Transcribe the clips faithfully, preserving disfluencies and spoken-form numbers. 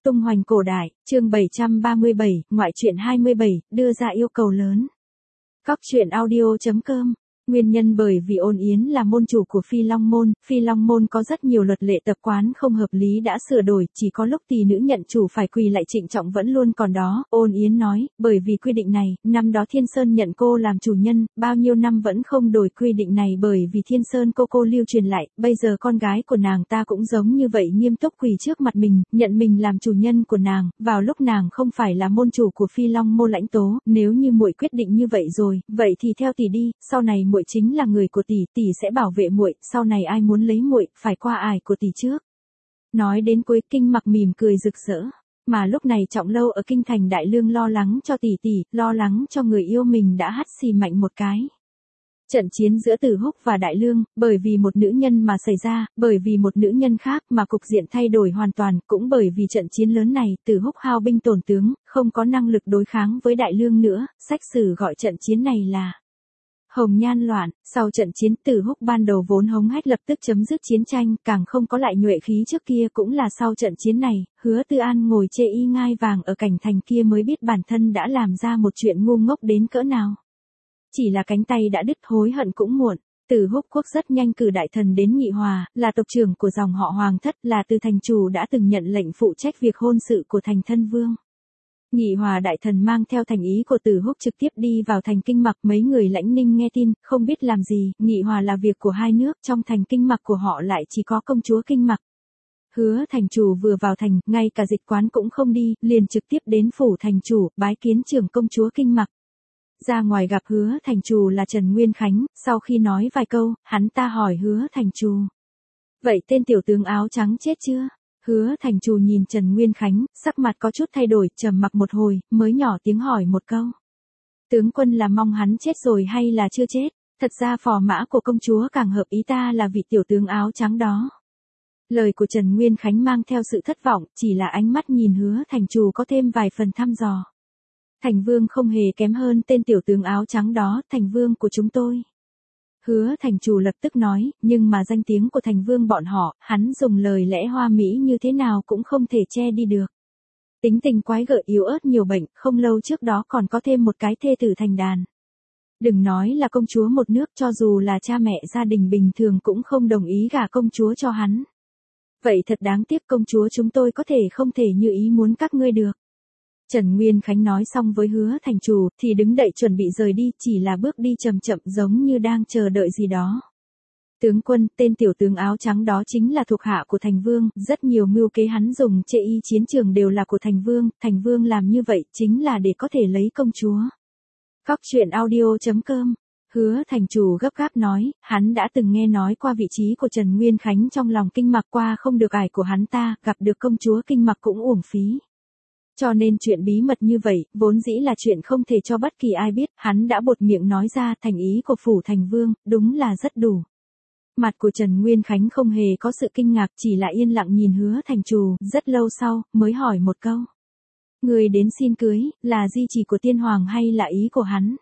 Tung hoành cổ đại, chương bảy trăm ba mươi bảy, ngoại truyện hai mươi bảy, đưa ra yêu cầu lớn. Cóc truyện audio chấm com. Nguyên nhân bởi vì Ôn Yến là môn chủ của Phi Long Môn, Phi Long Môn có rất nhiều luật lệ tập quán không hợp lý đã sửa đổi, chỉ có lúc tỷ nữ nhận chủ phải quỳ lại trịnh trọng vẫn luôn còn đó. Ôn Yến nói, bởi vì quy định này, năm đó Thiên Sơn nhận cô làm chủ nhân, bao nhiêu năm vẫn không đổi quy định này bởi vì Thiên Sơn cô cô lưu truyền lại, bây giờ con gái của nàng ta cũng giống như vậy nghiêm túc quỳ trước mặt mình, nhận mình làm chủ nhân của nàng, vào lúc nàng không phải là môn chủ của Phi Long Môn lãnh tố, nếu như muội quyết định như vậy rồi, vậy thì theo tỷ đi, sau này muội chính là người của tỷ, tỷ sẽ bảo vệ muội, sau này ai muốn lấy muội, phải qua ải của tỷ trước. Nói đến cuối, Kinh Mặc mỉm cười rực rỡ, mà lúc này Trọng Lâu ở kinh thành Đại Lương lo lắng cho tỷ tỷ, lo lắng cho người yêu mình đã hắt xì mạnh một cái. Trận chiến giữa Tử Húc và Đại Lương, bởi vì một nữ nhân mà xảy ra, bởi vì một nữ nhân khác mà cục diện thay đổi hoàn toàn, cũng bởi vì trận chiến lớn này, Tử Húc hao binh tổn tướng, không có năng lực đối kháng với Đại Lương nữa, sách sử gọi trận chiến này là Hồng Nhan loạn. Sau trận chiến, Tử Húc ban đầu vốn hống hách lập tức chấm dứt chiến tranh, càng không có lại nhuệ khí trước kia, cũng là sau trận chiến này, Hứa Tư An ngồi chê y ngai vàng ở cảnh thành kia mới biết bản thân đã làm ra một chuyện ngu ngốc đến cỡ nào. Chỉ là cánh tay đã đứt, hối hận cũng muộn. Tử Húc Quốc rất nhanh cử đại thần đến nghị hòa, là tộc trưởng của dòng họ Hoàng thất, là từ thành chủ đã từng nhận lệnh phụ trách việc hôn sự của thành thân vương. Nghị hòa đại thần mang theo thành ý của Tử Húc trực tiếp đi vào thành Kinh Mặc, mấy người lãnh ninh nghe tin, không biết làm gì, nghị hòa là việc của hai nước, trong thành Kinh Mặc của họ lại chỉ có công chúa Kinh Mặc. Hứa thành chủ vừa vào thành, ngay cả dịch quán cũng không đi, liền trực tiếp đến phủ thành chủ, bái kiến trưởng công chúa Kinh Mặc. Ra ngoài gặp Hứa thành chủ là Trần Nguyên Khánh, sau khi nói vài câu, hắn ta hỏi Hứa thành chủ. Vậy tên tiểu tướng áo trắng chết chưa? Hứa thành chủ nhìn Trần Nguyên Khánh, sắc mặt có chút thay đổi, trầm mặc một hồi, mới nhỏ tiếng hỏi một câu. Tướng quân là mong hắn chết rồi hay là chưa chết? Thật ra phò mã của công chúa càng hợp ý ta là vị tiểu tướng áo trắng đó. Lời của Trần Nguyên Khánh mang theo sự thất vọng, chỉ là ánh mắt nhìn Hứa thành chủ có thêm vài phần thăm dò. Thành vương không hề kém hơn tên tiểu tướng áo trắng đó, thành vương của chúng tôi. Hứa thành chủ lập tức nói, nhưng mà danh tiếng của thành vương bọn họ, hắn dùng lời lẽ hoa mỹ như thế nào cũng không thể che đi được. Tính tình quái gở yếu ớt nhiều bệnh, không lâu trước đó còn có thêm một cái thê tử thành đàn. Đừng nói là công chúa một nước, cho dù là cha mẹ gia đình bình thường cũng không đồng ý gả công chúa cho hắn. Vậy thật đáng tiếc, công chúa chúng tôi có thể không thể như ý muốn các ngươi được. Trần Nguyên Khánh nói xong với Hứa thành chủ, thì đứng dậy chuẩn bị rời đi, chỉ là bước đi chậm chậm giống như đang chờ đợi gì đó. Tướng quân, tên tiểu tướng áo trắng đó chính là thuộc hạ của thành vương, rất nhiều mưu kế hắn dùng chê y chiến trường đều là của thành vương, thành vương làm như vậy chính là để có thể lấy công chúa. Cóc truyện audio chấm com. Hứa thành chủ gấp gáp nói, hắn đã từng nghe nói qua vị trí của Trần Nguyên Khánh trong lòng Kinh Mặc, qua không được ải của hắn ta, gặp được công chúa Kinh Mặc cũng uổng phí. Cho nên chuyện bí mật như vậy, vốn dĩ là chuyện không thể cho bất kỳ ai biết, hắn đã buột miệng nói ra, thành ý của phủ thành vương, đúng là rất đủ. Mặt của Trần Nguyên Khánh không hề có sự kinh ngạc, chỉ là yên lặng nhìn Hứa thành chủ, rất lâu sau, mới hỏi một câu. Người đến xin cưới, là di chỉ của tiên hoàng hay là ý của hắn?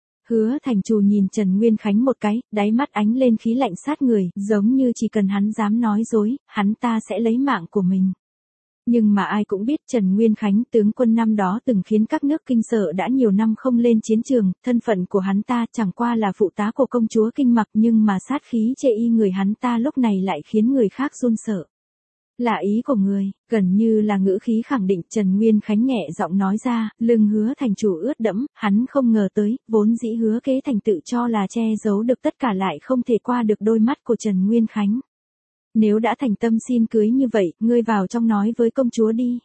Hứa thành chủ nhìn Trần Nguyên Khánh một cái, đáy mắt ánh lên khí lạnh sát người, giống như chỉ cần hắn dám nói dối, hắn ta sẽ lấy mạng của mình. Nhưng mà ai cũng biết Trần Nguyên Khánh, tướng quân năm đó từng khiến các nước kinh sợ đã nhiều năm không lên chiến trường, thân phận của hắn ta chẳng qua là phụ tá của công chúa Kinh Mặc, nhưng mà sát khí chê y người hắn ta lúc này lại khiến người khác run sợ. Là ý của người, gần như là ngữ khí khẳng định. Trần Nguyên Khánh nhẹ giọng nói ra, lưng Hứa thành chủ ướt đẫm, hắn không ngờ tới, vốn dĩ Hứa kế thành tự cho là che giấu được tất cả lại không thể qua được đôi mắt của Trần Nguyên Khánh. Nếu đã thành tâm xin cưới như vậy, ngươi vào trong nói với công chúa đi.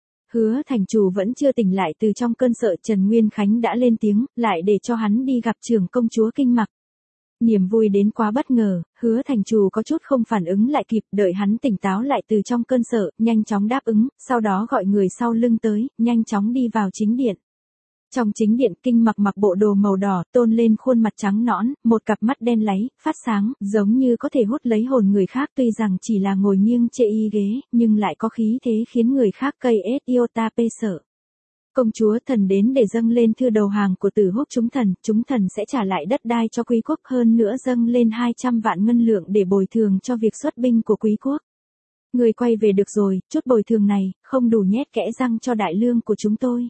Hứa thành chủ vẫn chưa tỉnh lại từ trong cơn sợ, Trần Nguyên Khánh đã lên tiếng, lại để cho hắn đi gặp trưởng công chúa Kinh Mặc. Niềm vui đến quá bất ngờ, Hứa thành chủ có chút không phản ứng lại kịp, đợi hắn tỉnh táo lại từ trong cơn sợ, nhanh chóng đáp ứng, sau đó gọi người sau lưng tới, nhanh chóng đi vào chính điện. Trong chính điện, Kinh Mặc mặc bộ đồ màu đỏ, tôn lên khuôn mặt trắng nõn, một cặp mắt đen láy, phát sáng, giống như có thể hút lấy hồn người khác, tuy rằng chỉ là ngồi nghiêng chê y ghế, nhưng lại có khí thế khiến người khác cây ết iota pê sợ. Công chúa thần đến để dâng lên thư đầu hàng của Tử Húc chúng thần, chúng thần sẽ trả lại đất đai cho quý quốc, hơn nữa dâng lên hai trăm vạn ngân lượng để bồi thường cho việc xuất binh của quý quốc. Người quay về được rồi, chút bồi thường này, không đủ nhét kẽ răng cho đại lương của chúng tôi.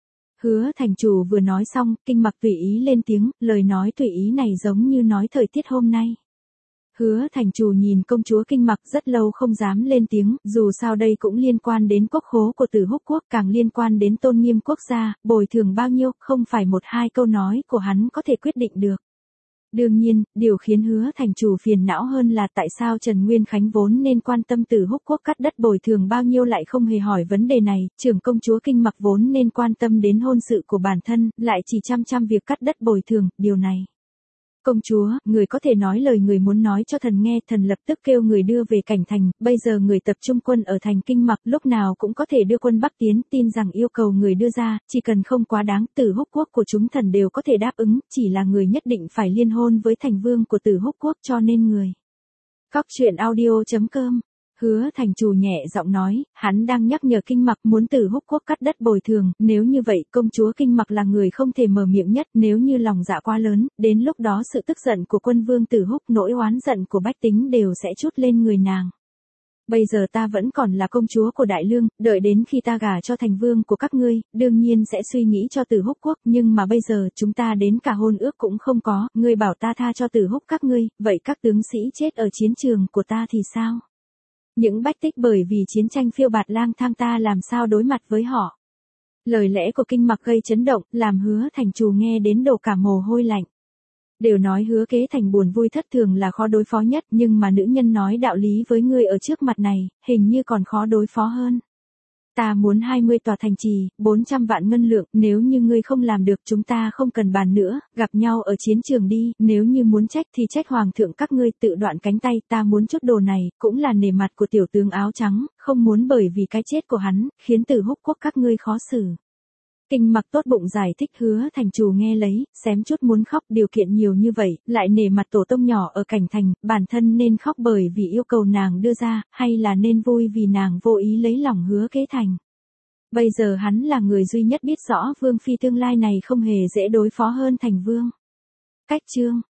Hứa thành chủ vừa nói xong, Kinh Mặc tùy ý lên tiếng, lời nói tùy ý này giống như nói thời tiết hôm nay. Hứa thành chủ nhìn công chúa Kinh Mặc rất lâu không dám lên tiếng, dù sao đây cũng liên quan đến quốc khố của Tử Húc quốc, càng liên quan đến tôn nghiêm quốc gia, bồi thường bao nhiêu, không phải một hai câu nói của hắn có thể quyết định được. Đương nhiên, điều khiến Hứa thành chủ phiền não hơn là tại sao Trần Nguyên Khánh vốn nên quan tâm Tử Húc quốc cắt đất bồi thường bao nhiêu lại không hề hỏi vấn đề này, trưởng công chúa Kinh Mặc vốn nên quan tâm đến hôn sự của bản thân, lại chỉ chăm chăm việc cắt đất bồi thường, điều này. Công chúa, người có thể nói lời người muốn nói cho thần nghe, thần lập tức kêu người đưa về cảnh thành, bây giờ người tập trung quân ở thành Kinh Mặc, lúc nào cũng có thể đưa quân Bắc tiến, tin rằng yêu cầu người đưa ra, chỉ cần không quá đáng, Tử Húc quốc của chúng thần đều có thể đáp ứng, chỉ là người nhất định phải liên hôn với thành vương của Tử Húc quốc cho nên người. Cóc truyện audio chấm com. Hứa thành chủ nhẹ giọng nói, hắn đang nhắc nhở Kinh Mặc muốn Tử Húc quốc cắt đất bồi thường, nếu như vậy công chúa Kinh Mặc là người không thể mở miệng nhất, nếu như lòng dạ quá lớn, đến lúc đó sự tức giận của quân vương Tử Húc, nỗi oán giận của bách tính đều sẽ trút lên người nàng. Bây giờ ta vẫn còn là công chúa của Đại Lương, đợi đến khi ta gả cho thành vương của các ngươi, đương nhiên sẽ suy nghĩ cho Tử Húc quốc, nhưng mà bây giờ chúng ta đến cả hôn ước cũng không có, ngươi bảo ta tha cho Tử Húc các ngươi, vậy các tướng sĩ chết ở chiến trường của ta thì sao? Những bách tích bởi vì chiến tranh phiêu bạt lang thang ta làm sao đối mặt với họ. Lời lẽ của Kinh Mặc gây chấn động, làm Hứa thành chủ nghe đến đổ cả mồ hôi lạnh. Đều nói Hứa Kế Thành buồn vui thất thường là khó đối phó nhất, nhưng mà nữ nhân nói đạo lý với ngươi ở trước mặt này, hình như còn khó đối phó hơn. Ta muốn hai mươi tòa thành trì, bốn trăm vạn ngân lượng, nếu như ngươi không làm được chúng ta không cần bàn nữa, gặp nhau ở chiến trường đi, nếu như muốn trách thì trách hoàng thượng các ngươi tự đoạn cánh tay, ta muốn chút đồ này, cũng là nể mặt của tiểu tướng áo trắng, không muốn bởi vì cái chết của hắn, khiến Tử Húc quốc các ngươi khó xử. Kinh Mặc tốt bụng giải thích. Hứa thành chủ nghe lấy, xém chút muốn khóc, điều kiện nhiều như vậy, lại nể mặt tổ tông nhỏ ở cảnh thành, bản thân nên khóc bởi vì yêu cầu nàng đưa ra, hay là nên vui vì nàng vô ý lấy lòng Hứa Kế Thành. Bây giờ hắn là người duy nhất biết rõ vương phi tương lai này không hề dễ đối phó hơn thành vương. Cách chương